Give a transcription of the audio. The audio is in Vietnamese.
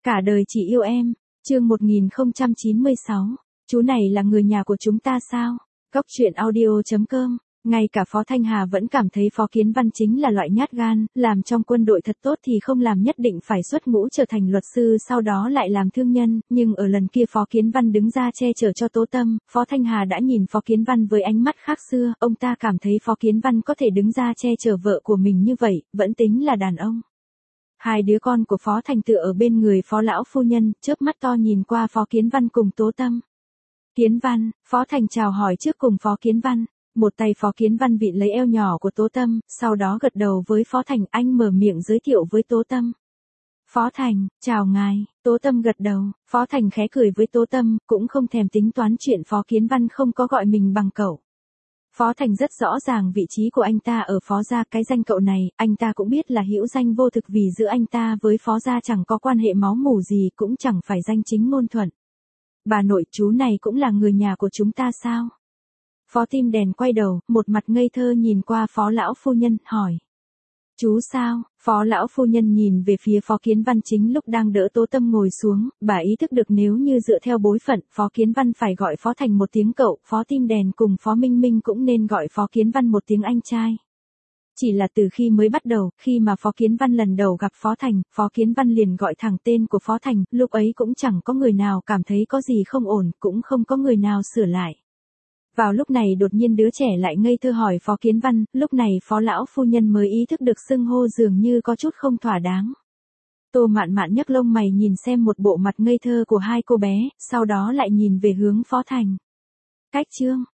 Cả đời chỉ yêu em. Chương 1096. Chú này là người nhà của chúng ta sao? Góc truyện audio.com. Ngay cả Phó Thanh Hà vẫn cảm thấy Phó Kiến Văn chính là loại nhát gan, làm trong quân đội thật tốt thì không làm, nhất định phải xuất ngũ trở thành luật sư, sau đó lại làm thương nhân, nhưng ở lần kia Phó Kiến Văn đứng ra che chở cho Tố Tâm, Phó Thanh Hà đã nhìn Phó Kiến Văn với ánh mắt khác xưa, ông ta cảm thấy Phó Kiến Văn có thể đứng ra che chở vợ của mình như vậy, vẫn tính là đàn ông. Hai đứa con của Phó Thành tựa ở bên người Phó lão phu nhân, chớp mắt to nhìn qua Phó Kiến Văn cùng Tố Tâm. Kiến Văn, Phó Thành chào hỏi trước cùng Phó Kiến Văn. Một tay Phó Kiến Văn vịn lấy eo nhỏ của Tố Tâm, sau đó gật đầu với Phó Thành, anh mở miệng giới thiệu với Tố Tâm. Phó Thành, chào ngài. Tố Tâm gật đầu, Phó Thành khẽ cười với Tố Tâm, cũng không thèm tính toán chuyện Phó Kiến Văn không có gọi mình bằng cậu. Phó Thành rất rõ ràng vị trí của anh ta ở Phó gia, cái danh cậu này, anh ta cũng biết là hữu danh vô thực, vì giữa anh ta với Phó gia chẳng có quan hệ máu mủ gì, cũng chẳng phải danh chính ngôn thuận. Bà nội, chú này cũng là người nhà của chúng ta sao? Phó Tim Đèn quay đầu, một mặt ngây thơ nhìn qua Phó lão phu nhân, hỏi. Chú sao? Phó lão phu nhân nhìn về phía Phó Kiến Văn chính lúc đang đỡ Tố Tâm ngồi xuống, bà ý thức được nếu như dựa theo bối phận, Phó Kiến Văn phải gọi Phó Thành một tiếng cậu, Phó Tim Đèn cùng Phó Minh Minh cũng nên gọi Phó Kiến Văn một tiếng anh trai. Chỉ là từ khi mới bắt đầu, khi mà Phó Kiến Văn lần đầu gặp Phó Thành, Phó Kiến Văn liền gọi thẳng tên của Phó Thành, lúc ấy cũng chẳng có người nào cảm thấy có gì không ổn, cũng không có người nào sửa lại. Vào lúc này đột nhiên đứa trẻ lại ngây thơ hỏi Phó Kiến Văn, lúc này Phó lão phu nhân mới ý thức được xưng hô dường như có chút không thỏa đáng. Tô Mạn Mạn nhấc lông mày nhìn xem một bộ mặt ngây thơ của hai cô bé, sau đó lại nhìn về hướng Phó Thành. Cách chương,